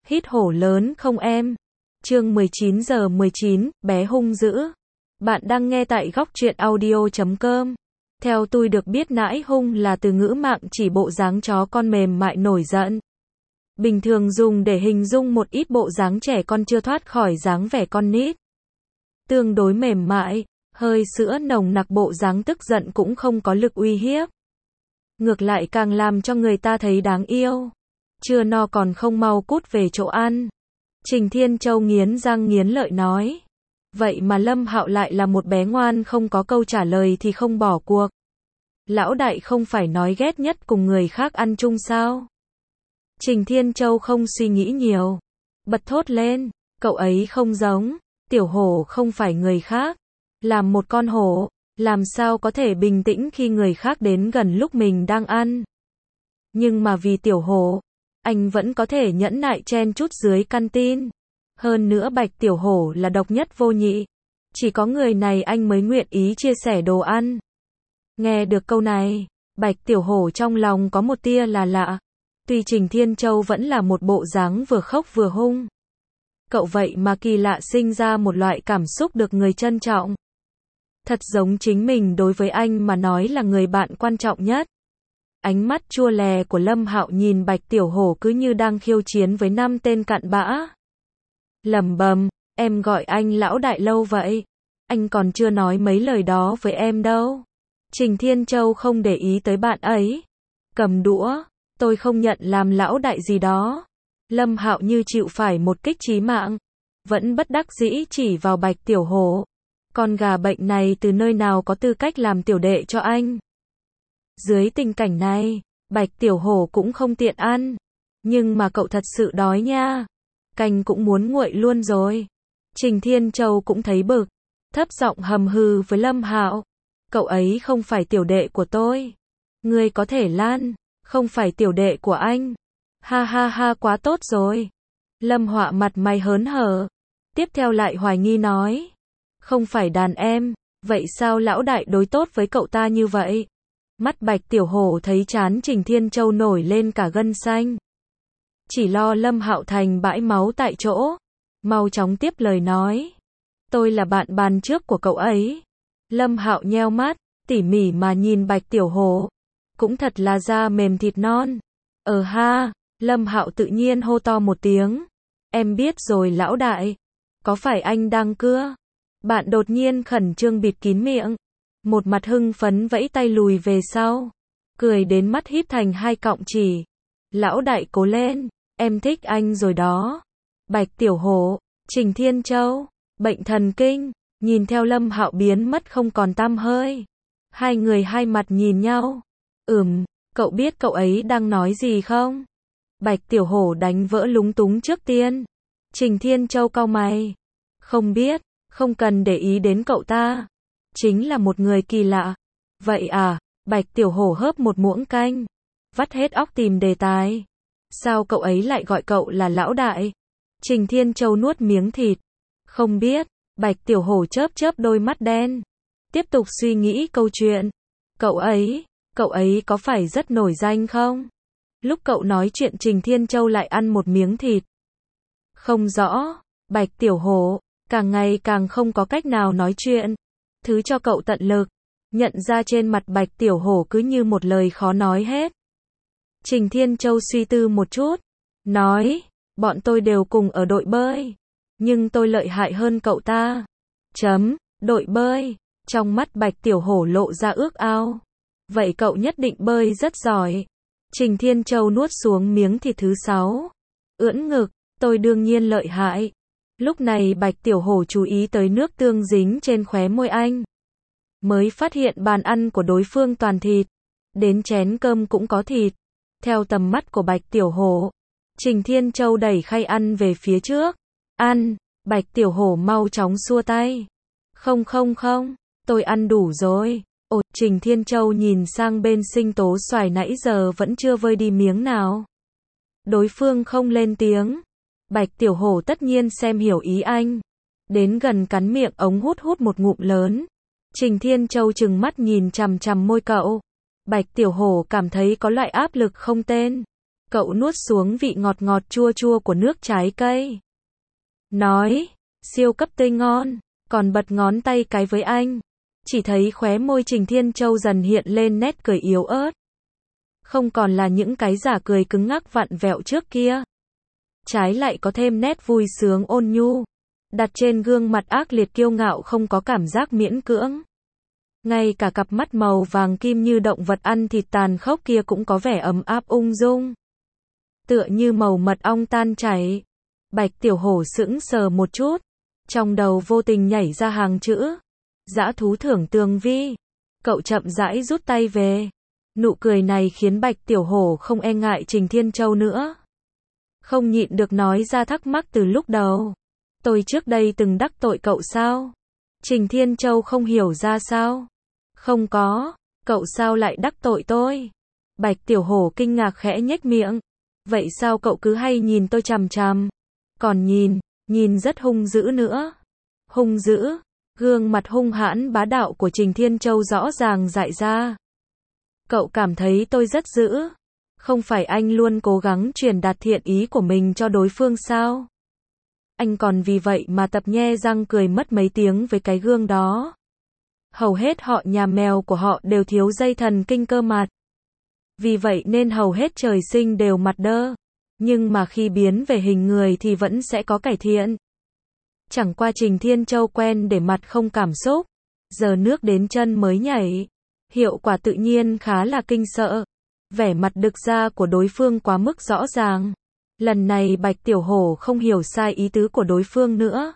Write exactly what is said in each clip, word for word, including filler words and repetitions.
Hít hổ lớn không em? Chương mười chín giờ mười chín, bé hung dữ. Bạn đang nghe tại góc truyện audio chấm com. Theo tôi được biết nãi hung là từ ngữ mạng chỉ bộ dáng chó con mềm mại nổi giận. Bình thường dùng để hình dung một ít bộ dáng trẻ con chưa thoát khỏi dáng vẻ con nít. Tương đối mềm mại, hơi sữa nồng nặc, bộ dáng tức giận cũng không có lực uy hiếp. Ngược lại càng làm cho người ta thấy đáng yêu. Chưa no còn không mau cút về chỗ ăn. Trình Thiên Châu nghiến răng nghiến lợi nói. Vậy mà Lâm Hạo lại là một bé ngoan không có câu trả lời thì không bỏ cuộc. Lão đại không phải nói ghét nhất cùng người khác ăn chung sao? Trình Thiên Châu không suy nghĩ nhiều. Bật thốt lên, cậu ấy không giống, tiểu hổ không phải người khác. Làm một con hổ, làm sao có thể bình tĩnh khi người khác đến gần lúc mình đang ăn. Nhưng mà vì tiểu hổ, anh vẫn có thể nhẫn nại chen chút dưới căn tin. Hơn nữa Bạch Tiểu Hổ là độc nhất vô nhị. Chỉ có người này anh mới nguyện ý chia sẻ đồ ăn. Nghe được câu này, Bạch Tiểu Hổ trong lòng có một tia là lạ. Tuy Trình Thiên Châu vẫn là một bộ dáng vừa khóc vừa hung. Cậu vậy mà kỳ lạ sinh ra một loại cảm xúc được người trân trọng. Thật giống chính mình đối với anh mà nói là người bạn quan trọng nhất. Ánh mắt chua lè của Lâm Hạo nhìn Bạch Tiểu Hổ cứ như đang khiêu chiến với năm tên cặn bã. Lẩm bẩm, em gọi anh lão đại lâu vậy. Anh còn chưa nói mấy lời đó với em đâu. Trình Thiên Châu không để ý tới bạn ấy. Cầm đũa, tôi không nhận làm lão đại gì đó. Lâm Hạo như chịu phải một kích chí mạng. Vẫn bất đắc dĩ chỉ vào Bạch Tiểu Hổ. Con gà bệnh này từ nơi nào có tư cách làm tiểu đệ cho anh. Dưới tình cảnh này, Bạch Tiểu Hổ cũng không tiện ăn. Nhưng mà cậu thật sự đói nha. Canh cũng muốn nguội luôn rồi. Trình Thiên Châu cũng thấy bực. Thấp giọng hầm hừ với Lâm Hạo. Cậu ấy không phải tiểu đệ của tôi. Ngươi có thể lan, không phải tiểu đệ của anh. Ha ha ha, quá tốt rồi. Lâm Họa mặt mày hớn hở. Tiếp theo lại hoài nghi nói. Không phải đàn em, vậy sao lão đại đối tốt với cậu ta như vậy? Mắt Bạch Tiểu Hổ thấy chán Trình Thiên Châu nổi lên cả gân xanh. Chỉ lo Lâm Hạo thành bãi máu tại chỗ. Mau chóng tiếp lời nói. Tôi là bạn bàn trước của cậu ấy. Lâm Hạo nheo mắt, tỉ mỉ mà nhìn Bạch Tiểu Hổ. Cũng thật là da mềm thịt non. Ờ ha, Lâm Hạo tự nhiên hô to một tiếng. Em biết rồi lão đại. Có phải anh đang cưa? Bạn đột nhiên khẩn trương bịt kín miệng. Một mặt hưng phấn vẫy tay lùi về sau. Cười đến mắt híp thành hai cọng chỉ. Lão đại cố lên, em thích anh rồi đó. Bạch Tiểu Hổ, Trình Thiên Châu, bệnh thần kinh, nhìn theo Lâm Hạo biến mất không còn tăm hơi. Hai người hai mặt nhìn nhau. Ừm, cậu biết cậu ấy đang nói gì không? Bạch Tiểu Hổ đánh vỡ lúng túng trước tiên. Trình Thiên Châu cau mày. Không biết, không cần để ý đến cậu ta. Chính là một người kỳ lạ. Vậy à, Bạch Tiểu Hổ hớp một muỗng canh. Vắt hết óc tìm đề tài. Sao cậu ấy lại gọi cậu là lão đại? Trình Thiên Châu nuốt miếng thịt. Không biết, Bạch Tiểu Hổ chớp chớp đôi mắt đen. Tiếp tục suy nghĩ câu chuyện. Cậu ấy, cậu ấy có phải rất nổi danh không? Lúc cậu nói chuyện Trình Thiên Châu lại ăn một miếng thịt. Không rõ, Bạch Tiểu Hổ, càng ngày càng không có cách nào nói chuyện. Thứ cho cậu tận lực. Nhận ra trên mặt Bạch Tiểu Hổ cứ như một lời khó nói hết. Trình Thiên Châu suy tư một chút. Nói, bọn tôi đều cùng ở đội bơi. Nhưng tôi lợi hại hơn cậu ta. Chấm, đội bơi. Trong mắt Bạch Tiểu Hổ lộ ra ước ao. Vậy cậu nhất định bơi rất giỏi. Trình Thiên Châu nuốt xuống miếng thịt thứ sáu. Ưỡn ngực, tôi đương nhiên lợi hại. Lúc này Bạch Tiểu Hổ chú ý tới nước tương dính trên khóe môi anh. Mới phát hiện bàn ăn của đối phương toàn thịt. Đến chén cơm cũng có thịt. Theo tầm mắt của Bạch Tiểu Hổ, Trình Thiên Châu đẩy khay ăn về phía trước. Ăn, Bạch Tiểu Hổ mau chóng xua tay. Không không không, tôi ăn đủ rồi. Ồ, Trình Thiên Châu nhìn sang bên sinh tố xoài nãy giờ vẫn chưa vơi đi miếng nào. Đối phương không lên tiếng. Bạch Tiểu Hổ tất nhiên xem hiểu ý anh. Đến gần cắn miệng ống hút hút một ngụm lớn. Trình Thiên Châu trừng mắt nhìn chằm chằm môi cậu. Bạch Tiểu Hổ cảm thấy có loại áp lực không tên. Cậu nuốt xuống vị ngọt ngọt chua chua của nước trái cây. Nói, siêu cấp tươi ngon, còn bật ngón tay cái với anh. Chỉ thấy khóe môi Trình Thiên Châu dần hiện lên nét cười yếu ớt. Không còn là những cái giả cười cứng ngắc vặn vẹo trước kia. Trái lại có thêm nét vui sướng ôn nhu. Đặt trên gương mặt ác liệt kiêu ngạo không có cảm giác miễn cưỡng. Ngay cả cặp mắt màu vàng kim như động vật ăn thịt tàn khốc kia cũng có vẻ ấm áp ung dung. Tựa như màu mật ong tan chảy. Bạch Tiểu Hổ sững sờ một chút. Trong đầu vô tình nhảy ra hàng chữ. Dã thú thưởng tường vi. Cậu chậm rãi rút tay về. Nụ cười này khiến Bạch Tiểu Hổ không e ngại Trình Thiên Châu nữa. Không nhịn được nói ra thắc mắc từ lúc đầu. Tôi trước đây từng đắc tội cậu sao? Trình Thiên Châu không hiểu ra sao. Không có, cậu sao lại đắc tội tôi? Bạch Tiểu Hổ kinh ngạc khẽ nhếch miệng. Vậy sao cậu cứ hay nhìn tôi chằm chằm? Còn nhìn, nhìn rất hung dữ nữa. Hung dữ, gương mặt hung hãn bá đạo của Trình Thiên Châu rõ ràng dại ra. Cậu cảm thấy tôi rất dữ. Không phải anh luôn cố gắng truyền đạt thiện ý của mình cho đối phương sao? Anh còn vì vậy mà tập nhe răng cười mất mấy tiếng với cái gương đó. Hầu hết họ nhà mèo của họ đều thiếu dây thần kinh cơ mặt. Vì vậy nên hầu hết trời sinh đều mặt đơ. Nhưng mà khi biến về hình người thì vẫn sẽ có cải thiện. Chẳng qua Trình Thiên Châu quen để mặt không cảm xúc. Giờ nước đến chân mới nhảy. Hiệu quả tự nhiên khá là kinh sợ. Vẻ mặt đực ra của đối phương quá mức rõ ràng. Lần này Bạch Tiểu Hổ không hiểu sai ý tứ của đối phương nữa.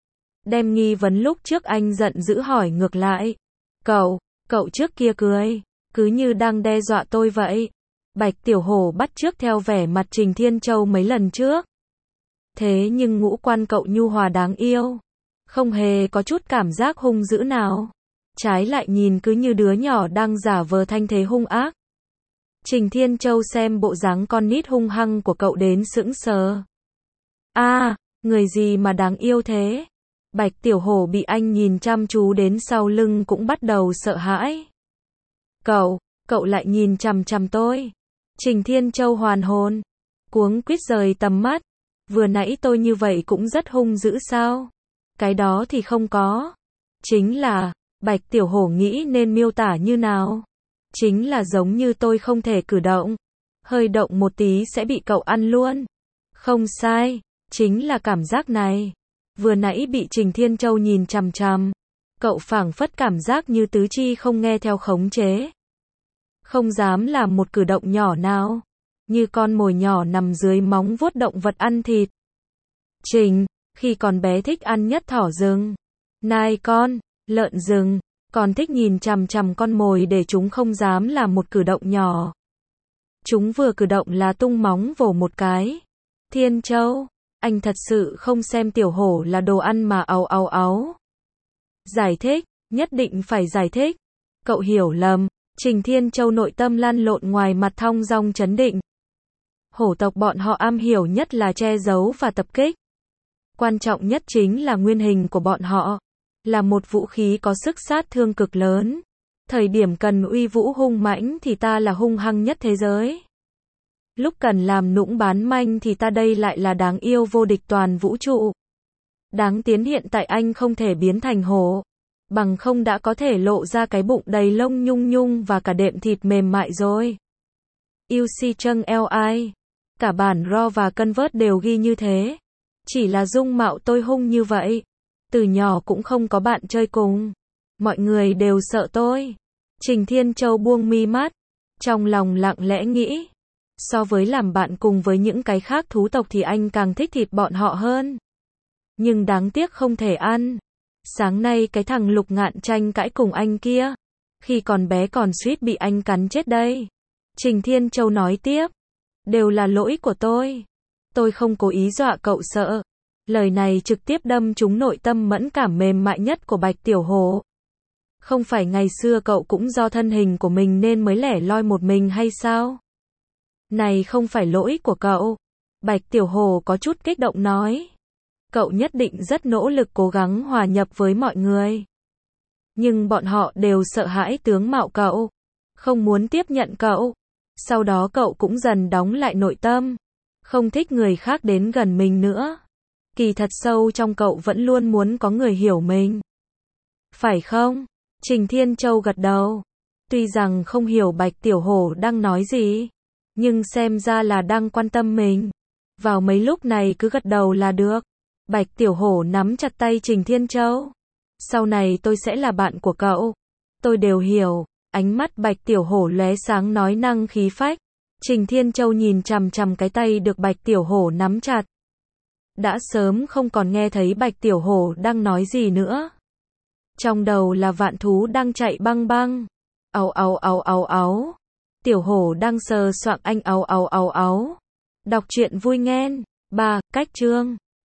Đem nghi vấn lúc trước anh giận dữ hỏi ngược lại. Cậu, cậu trước kia cười, cứ như đang đe dọa tôi vậy. Bạch Tiểu Hổ bắt chước theo vẻ mặt Trình Thiên Châu mấy lần trước. Thế nhưng ngũ quan cậu nhu hòa đáng yêu. Không hề có chút cảm giác hung dữ nào. Trái lại nhìn cứ như đứa nhỏ đang giả vờ thanh thế hung ác. Trình Thiên Châu xem bộ dáng con nít hung hăng của cậu đến sững sờ. A, à, người gì mà đáng yêu thế? Bạch Tiểu Hổ bị anh nhìn chăm chú đến sau lưng cũng bắt đầu sợ hãi. Cậu, cậu lại nhìn chằm chằm tôi. Trình Thiên Châu hoàn hồn. Cuống quýt rời tầm mắt. Vừa nãy tôi như vậy cũng rất hung dữ sao? Cái đó thì không có. Chính là, Bạch Tiểu Hổ nghĩ nên miêu tả như nào? Chính là giống như tôi không thể cử động. Hơi động một tí sẽ bị cậu ăn luôn. Không sai, chính là cảm giác này. Vừa nãy bị Trình Thiên Châu nhìn chằm chằm. Cậu phảng phất cảm giác như tứ chi không nghe theo khống chế. Không dám làm một cử động nhỏ nào. Như con mồi nhỏ nằm dưới móng vuốt động vật ăn thịt. Trình, khi còn bé thích ăn nhất thỏ rừng. Nai con, lợn rừng. Còn thích nhìn chằm chằm con mồi để chúng không dám làm một cử động nhỏ. Chúng vừa cử động là tung móng vồ một cái. Thiên Châu, anh thật sự không xem Tiểu Hổ là đồ ăn mà áo áo áo. Giải thích, nhất định phải giải thích. Cậu hiểu lầm. Trình Thiên Châu nội tâm lăn lộn ngoài mặt thong dong trấn định. Hổ tộc bọn họ am hiểu nhất là che giấu và tập kích. Quan trọng nhất chính là nguyên hình của bọn họ. Là một vũ khí có sức sát thương cực lớn. Thời điểm cần uy vũ hung mãnh thì ta là hung hăng nhất thế giới. Lúc cần làm nũng bán manh thì ta đây lại là đáng yêu vô địch toàn vũ trụ. Đáng tiếc hiện tại anh không thể biến thành hổ. Bằng không đã có thể lộ ra cái bụng đầy lông nhung nhung và cả đệm thịt mềm mại rồi. u xê Chung Li. Cả bản raw và convert đều ghi như thế. Chỉ là dung mạo tôi hung như vậy. Từ nhỏ cũng không có bạn chơi cùng. Mọi người đều sợ tôi. Trình Thiên Châu buông mi mắt. Trong lòng lặng lẽ nghĩ. So với làm bạn cùng với những cái khác thú tộc thì anh càng thích thịt bọn họ hơn. Nhưng đáng tiếc không thể ăn. Sáng nay cái thằng Lục Ngạn tranh cãi cùng anh kia. Khi còn bé còn suýt bị anh cắn chết đây. Trình Thiên Châu nói tiếp. Đều là lỗi của tôi. Tôi không cố ý dọa cậu sợ. Lời này trực tiếp đâm trúng nội tâm mẫn cảm mềm mại nhất của Bạch Tiểu Hổ. Không phải ngày xưa cậu cũng do thân hình của mình nên mới lẻ loi một mình hay sao? Này không phải lỗi của cậu. Bạch Tiểu Hổ có chút kích động nói. Cậu nhất định rất nỗ lực cố gắng hòa nhập với mọi người. Nhưng bọn họ đều sợ hãi tướng mạo cậu. Không muốn tiếp nhận cậu. Sau đó cậu cũng dần đóng lại nội tâm, không thích người khác đến gần mình nữa. Kỳ thật sâu trong cậu vẫn luôn muốn có người hiểu mình. Phải không? Trình Thiên Châu gật đầu. Tuy rằng không hiểu Bạch Tiểu Hổ đang nói gì, nhưng xem ra là đang quan tâm mình. Vào mấy lúc này cứ gật đầu là được. Bạch Tiểu Hổ nắm chặt tay Trình Thiên Châu. Sau này tôi sẽ là bạn của cậu. Tôi đều hiểu. Ánh mắt Bạch Tiểu Hổ lóe sáng nói năng khí phách. Trình Thiên Châu nhìn chằm chằm cái tay được Bạch Tiểu Hổ nắm chặt. Đã sớm không còn nghe thấy Bạch Tiểu Hổ đang nói gì nữa. Trong đầu là vạn thú đang chạy băng băng. Ào ào ào ào áo. Tiểu Hổ đang sờ soạng anh ào ào ào áo. Đọc truyện vui nghen. ba. Cách chương